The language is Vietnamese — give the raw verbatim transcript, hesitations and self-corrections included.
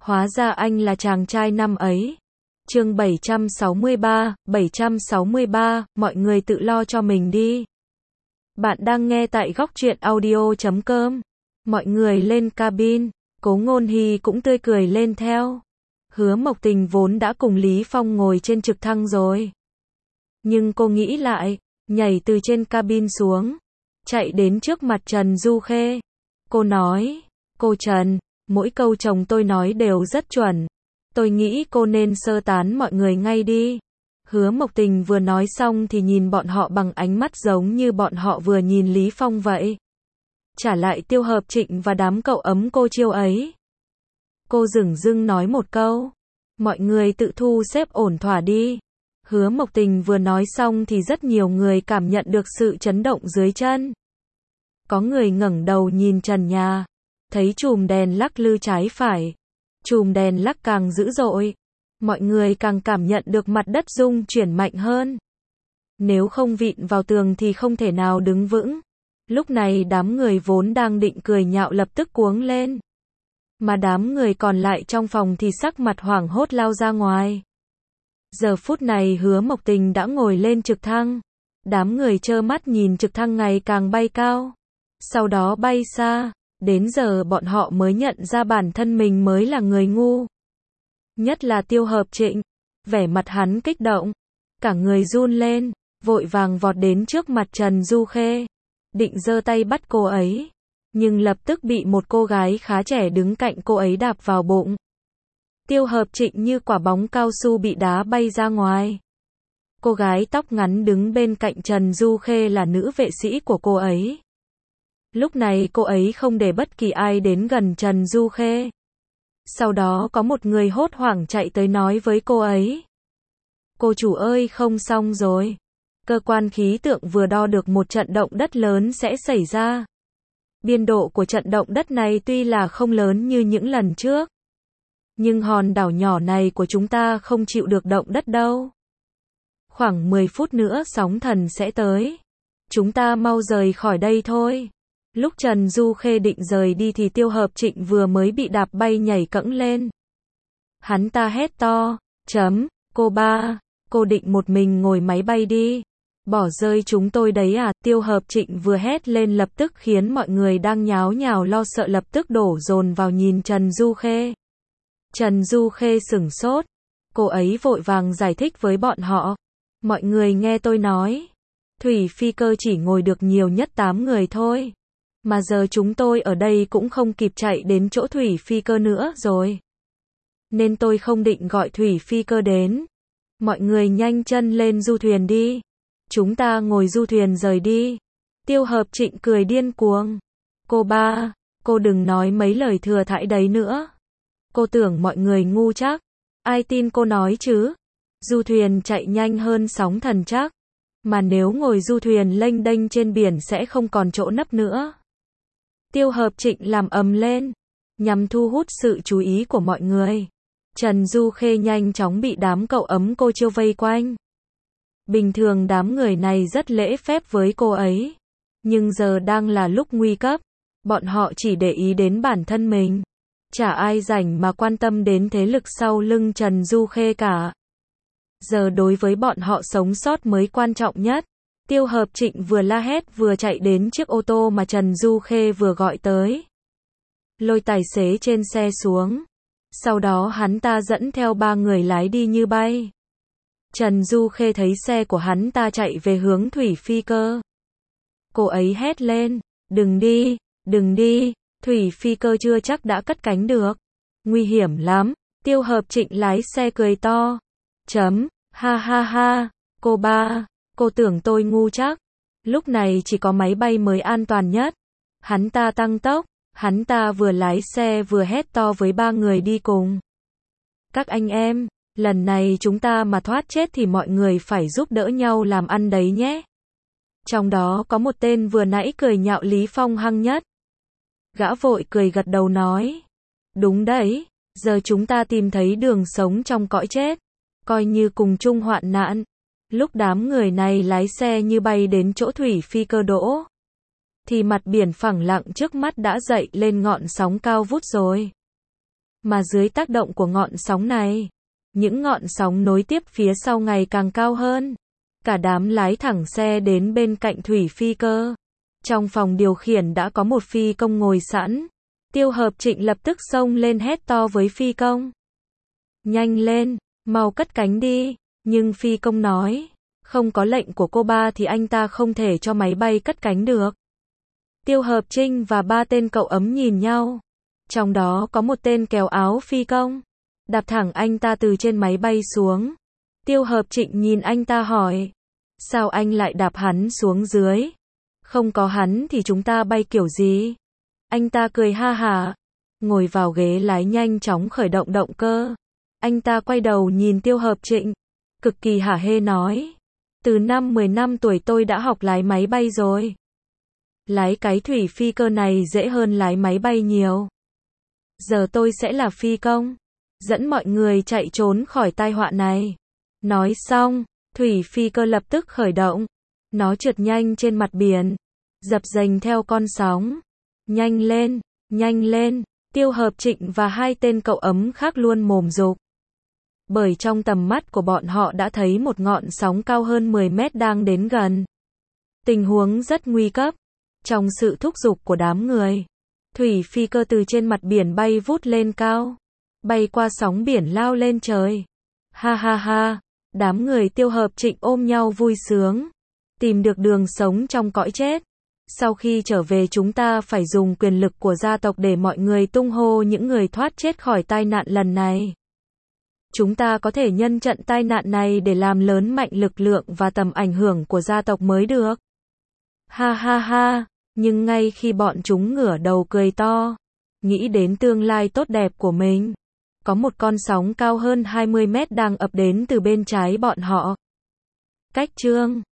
Hóa ra anh là chàng trai năm ấy. Chương bảy trăm sáu mươi ba, bảy trăm sáu mươi ba, mọi người tự lo cho mình đi. Bạn đang nghe tại góc truyện audio chấm com. Mọi người lên cabin, Cố Ngôn Hy cũng tươi cười lên theo. Hứa Mộc Tình vốn đã cùng Lý Phong ngồi trên trực thăng rồi. Nhưng cô nghĩ lại, nhảy từ trên cabin xuống, chạy đến trước mặt Trần Du Khê. Cô nói, cô Trần, mỗi câu chồng tôi nói đều rất chuẩn. Tôi nghĩ cô nên sơ tán mọi người ngay đi. Hứa Mộc Tình vừa nói xong thì nhìn bọn họ bằng ánh mắt giống như bọn họ vừa nhìn Lý Phong vậy. Trả lại Tiêu Hợp Trịnh và đám cậu ấm cô chiêu ấy. Cô dửng dưng nói một câu, mọi người tự thu xếp ổn thỏa đi. Hứa Mộc Tình vừa nói xong thì rất nhiều người cảm nhận được sự chấn động dưới chân. Có người ngẩng đầu nhìn trần nhà, thấy chùm đèn lắc lư trái phải. Chùm đèn lắc càng dữ dội, mọi người càng cảm nhận được mặt đất rung chuyển mạnh hơn. Nếu không vịn vào tường thì không thể nào đứng vững. Lúc này đám người vốn đang định cười nhạo lập tức cuống lên. Mà đám người còn lại trong phòng thì sắc mặt hoảng hốt lao ra ngoài. Giờ phút này Hứa Mộc Tình đã ngồi lên trực thăng. Đám người trơ mắt nhìn trực thăng ngày càng bay cao, sau đó bay xa. Đến giờ bọn họ mới nhận ra bản thân mình mới là người ngu. Nhất là Tiêu Hợp Trịnh, vẻ mặt hắn kích động, cả người run lên, vội vàng vọt đến trước mặt Trần Du Khê, định giơ tay bắt cô ấy, nhưng lập tức bị một cô gái khá trẻ đứng cạnh cô ấy đạp vào bụng. Tiêu Hợp Trịnh như quả bóng cao su bị đá bay ra ngoài. Cô gái tóc ngắn đứng bên cạnh Trần Du Khê là nữ vệ sĩ của cô ấy. Lúc này cô ấy không để bất kỳ ai đến gần Trần Du Khê. Sau đó có một người hốt hoảng chạy tới nói với cô ấy. Cô chủ ơi, không xong rồi. Cơ quan khí tượng vừa đo được một trận động đất lớn sẽ xảy ra. Biên độ của trận động đất này tuy là không lớn như những lần trước, nhưng hòn đảo nhỏ này của chúng ta không chịu được động đất đâu. Khoảng mười phút nữa sóng thần sẽ tới. Chúng ta mau rời khỏi đây thôi. Lúc Trần Du Khê định rời đi thì Tiêu Hợp Trịnh vừa mới bị đạp bay nhảy cẫng lên. Hắn ta hét to, chấm, cô ba, cô định một mình ngồi máy bay đi, bỏ rơi chúng tôi đấy à? Tiêu Hợp Trịnh vừa hét lên lập tức khiến mọi người đang nháo nhào lo sợ lập tức đổ dồn vào nhìn Trần Du Khê. Trần Du Khê sửng sốt, cô ấy vội vàng giải thích với bọn họ. Mọi người nghe tôi nói, thủy phi cơ chỉ ngồi được nhiều nhất tám người thôi. Mà giờ chúng tôi ở đây cũng không kịp chạy đến chỗ thủy phi cơ nữa rồi. Nên tôi không định gọi thủy phi cơ đến. Mọi người nhanh chân lên du thuyền đi. Chúng ta ngồi du thuyền rời đi. Tiêu Hợp Trịnh cười điên cuồng. Cô ba, cô đừng nói mấy lời thừa thãi đấy nữa. Cô tưởng mọi người ngu chắc. Ai tin cô nói chứ? Du thuyền chạy nhanh hơn sóng thần chắc. Mà nếu ngồi du thuyền lênh đênh trên biển sẽ không còn chỗ nấp nữa. Tiêu Hợp Trịnh làm ầm lên, nhằm thu hút sự chú ý của mọi người. Trần Du Khê nhanh chóng bị đám cậu ấm cô chiêu vây quanh. Bình thường đám người này rất lễ phép với cô ấy, nhưng giờ đang là lúc nguy cấp, bọn họ chỉ để ý đến bản thân mình. Chả ai rảnh mà quan tâm đến thế lực sau lưng Trần Du Khê cả. Giờ đối với bọn họ sống sót mới quan trọng nhất. Tiêu Hợp Trịnh vừa la hét vừa chạy đến chiếc ô tô mà Trần Du Khê vừa gọi tới. Lôi tài xế trên xe xuống. Sau đó hắn ta dẫn theo ba người lái đi như bay. Trần Du Khê thấy xe của hắn ta chạy về hướng thủy phi cơ. Cô ấy hét lên, đừng đi, đừng đi, thủy phi cơ chưa chắc đã cất cánh được. Nguy hiểm lắm. Tiêu Hợp Trịnh lái xe cười to. Chấm, ha ha ha, cô ba. Cô tưởng tôi ngu chắc. Lúc này chỉ có máy bay mới an toàn nhất. Hắn ta tăng tốc, hắn ta vừa lái xe vừa hét to với ba người đi cùng. Các anh em, lần này chúng ta mà thoát chết thì mọi người phải giúp đỡ nhau làm ăn đấy nhé. Trong đó có một tên vừa nãy cười nhạo Lý Phong hăng nhất. Gã vội cười gật đầu nói. Đúng đấy, giờ chúng ta tìm thấy đường sống trong cõi chết. Coi như cùng chung hoạn nạn. Lúc đám người này lái xe như bay đến chỗ thủy phi cơ đỗ, thì mặt biển phẳng lặng trước mắt đã dậy lên ngọn sóng cao vút rồi. Mà dưới tác động của ngọn sóng này, những ngọn sóng nối tiếp phía sau ngày càng cao hơn. Cả đám lái thẳng xe đến bên cạnh thủy phi cơ. Trong phòng điều khiển đã có một phi công ngồi sẵn. Tiêu Hợp Trịnh lập tức xông lên hét to với phi công. Nhanh lên, mau cất cánh đi. Nhưng phi công nói, không có lệnh của cô ba thì anh ta không thể cho máy bay cất cánh được. Tiêu Hợp Trinh và ba tên cậu ấm nhìn nhau. Trong đó có một tên kéo áo phi công. Đạp thẳng anh ta từ trên máy bay xuống. Tiêu Hợp Trịnh nhìn anh ta hỏi. Sao anh lại đạp hắn xuống dưới? Không có hắn thì chúng ta bay kiểu gì? Anh ta cười ha hả. Ngồi vào ghế lái nhanh chóng khởi động động cơ. Anh ta quay đầu nhìn Tiêu Hợp Trịnh. Cực kỳ hả hê nói. Từ năm mười năm tuổi tôi đã học lái máy bay rồi. Lái cái thủy phi cơ này dễ hơn lái máy bay nhiều. Giờ tôi sẽ là phi công. Dẫn mọi người chạy trốn khỏi tai họa này. Nói xong, thủy phi cơ lập tức khởi động. Nó trượt nhanh trên mặt biển. Dập dềnh theo con sóng. Nhanh lên, nhanh lên. Tiêu Hợp Trịnh và hai tên cậu ấm khác luôn mồm dục. Bởi trong tầm mắt của bọn họ đã thấy một ngọn sóng cao hơn mười mét đang đến gần. Tình huống rất nguy cấp. Trong sự thúc giục của đám người, thủy phi cơ từ trên mặt biển bay vút lên cao. Bay qua sóng biển lao lên trời. Ha ha ha, đám người Tiêu Hợp Trịnh ôm nhau vui sướng. Tìm được đường sống trong cõi chết. Sau khi trở về chúng ta phải dùng quyền lực của gia tộc để mọi người tung hô những người thoát chết khỏi tai nạn lần này. Chúng ta có thể nhân trận tai nạn này để làm lớn mạnh lực lượng và tầm ảnh hưởng của gia tộc mới được. Ha ha ha, nhưng ngay khi bọn chúng ngửa đầu cười to, nghĩ đến tương lai tốt đẹp của mình, có một con sóng cao hơn hai mươi mét đang ập đến từ bên trái bọn họ. Cách chương